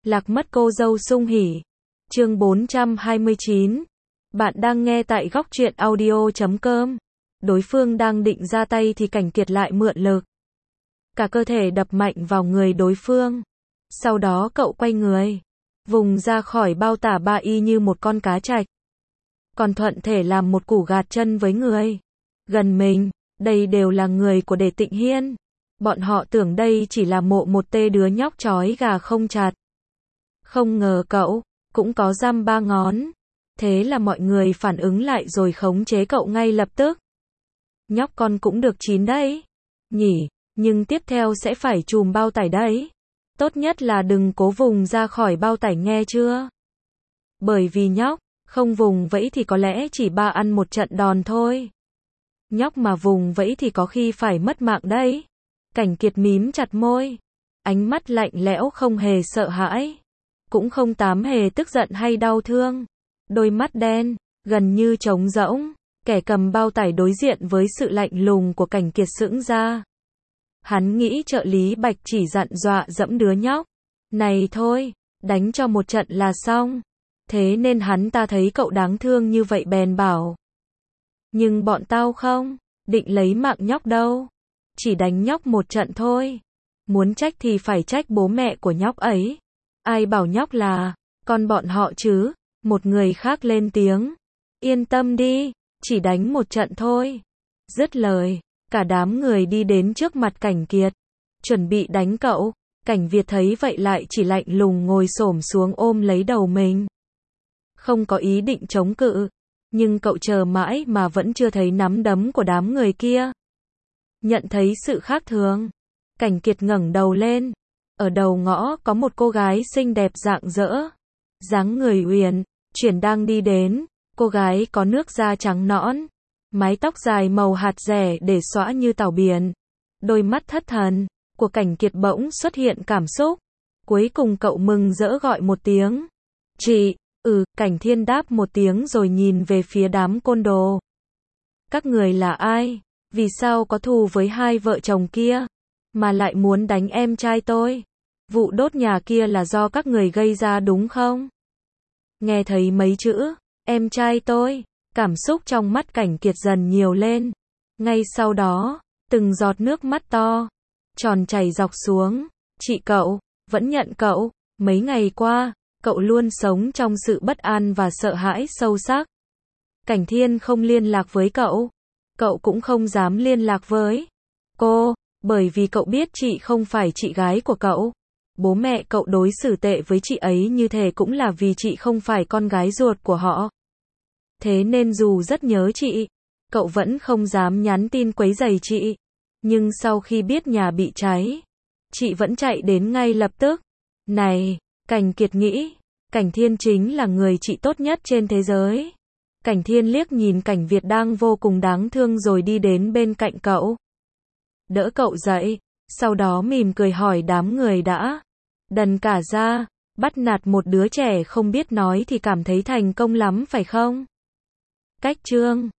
Lạc mất cô dâu sung hỉ. Chương 429. Bạn đang nghe tại góc truyện audio.com. Đối phương đang định ra tay thì Cảnh Kiệt lại mượn lực. Cả cơ thể đập mạnh vào người đối phương. Sau đó cậu quay người, vùng ra khỏi bao tả ba y như một con cá trạch. Còn thuận thể làm một củ gạt chân với người gần mình. Đây đều là người của Đề Tịnh Hiên. Bọn họ tưởng đây chỉ là mộ một tê đứa nhóc trói gà không chặt. Không ngờ cậu cũng có răm ba ngón. Thế là mọi người phản ứng lại rồi khống chế cậu ngay lập tức. Nhóc con cũng được chín đấy nhỉ, nhưng tiếp theo sẽ phải chùm bao tải đấy. Tốt nhất là đừng cố vùng ra khỏi bao tải nghe chưa? Bởi vì nhóc không vùng vẫy thì có lẽ chỉ ba ăn một trận đòn thôi. Nhóc mà vùng vẫy thì có khi phải mất mạng đấy. Cảnh Kiệt mím chặt môi, ánh mắt lạnh lẽo không hề sợ hãi, cũng không tám hề tức giận hay đau thương. Đôi mắt đen, gần như trống rỗng, kẻ cầm bao tải đối diện với sự lạnh lùng của Cảnh Kiệt sững ra. Hắn nghĩ trợ lý Bạch chỉ dặn dọa dẫm đứa nhóc này thôi, đánh cho một trận là xong. Thế nên hắn ta thấy cậu đáng thương như vậy bèn bảo. Nhưng bọn tao không định lấy mạng nhóc đâu. Chỉ đánh nhóc một trận thôi. Muốn trách thì phải trách bố mẹ của nhóc ấy. Ai bảo nhóc là con bọn họ chứ? Một người khác lên tiếng. Yên tâm đi, chỉ đánh một trận thôi. Dứt lời, cả đám người đi đến trước mặt Cảnh Kiệt, chuẩn bị đánh cậu. Cảnh Việt thấy vậy lại chỉ lạnh lùng ngồi xổm xuống ôm lấy đầu mình. Không có ý định chống cự, nhưng cậu chờ mãi mà vẫn chưa thấy nắm đấm của đám người kia. Nhận thấy sự khác thường, Cảnh Kiệt ngẩng đầu lên. Ở đầu ngõ có một cô gái xinh đẹp rạng rỡ, dáng người uyển chuyển đang đi đến. Cô gái có nước da trắng nõn, mái tóc dài màu hạt rẻ để xõa như tảo biển. Đôi mắt thất thần của Cảnh Kiệt bỗng xuất hiện cảm xúc. Cuối cùng cậu mừng rỡ gọi một tiếng. Chị. Cảnh Thiên đáp một tiếng rồi nhìn về phía đám côn đồ. Các người là ai? Vì sao có thù với hai vợ chồng kia, mà lại muốn đánh em trai tôi? Vụ đốt nhà kia là do các người gây ra đúng không? Nghe thấy mấy chữ em trai tôi, cảm xúc trong mắt Cảnh Kiệt dần nhiều lên. Ngay sau đó, từng giọt nước mắt to tròn chảy dọc xuống. Chị cậu, vẫn nhận cậu. Mấy ngày qua, cậu luôn sống trong sự bất an và sợ hãi sâu sắc. Cảnh Thiên không liên lạc với cậu. Cậu cũng không dám liên lạc với cô, bởi vì cậu biết chị không phải chị gái của cậu. Bố mẹ cậu đối xử tệ với chị ấy như thế cũng là vì chị không phải con gái ruột của họ. Thế nên dù rất nhớ chị, cậu vẫn không dám nhắn tin quấy rầy chị. Nhưng sau khi biết nhà bị cháy, chị vẫn chạy đến ngay lập tức. Này, Cảnh Kiệt nghĩ, Cảnh Thiên chính là người chị tốt nhất trên thế giới. Cảnh Thiên liếc nhìn Cảnh Việt đang vô cùng đáng thương rồi đi đến bên cạnh cậu. Đỡ cậu dậy, sau đó mỉm cười hỏi đám người đã đần cả ra, bắt nạt một đứa trẻ không biết nói thì cảm thấy thành công lắm phải không? Cách chương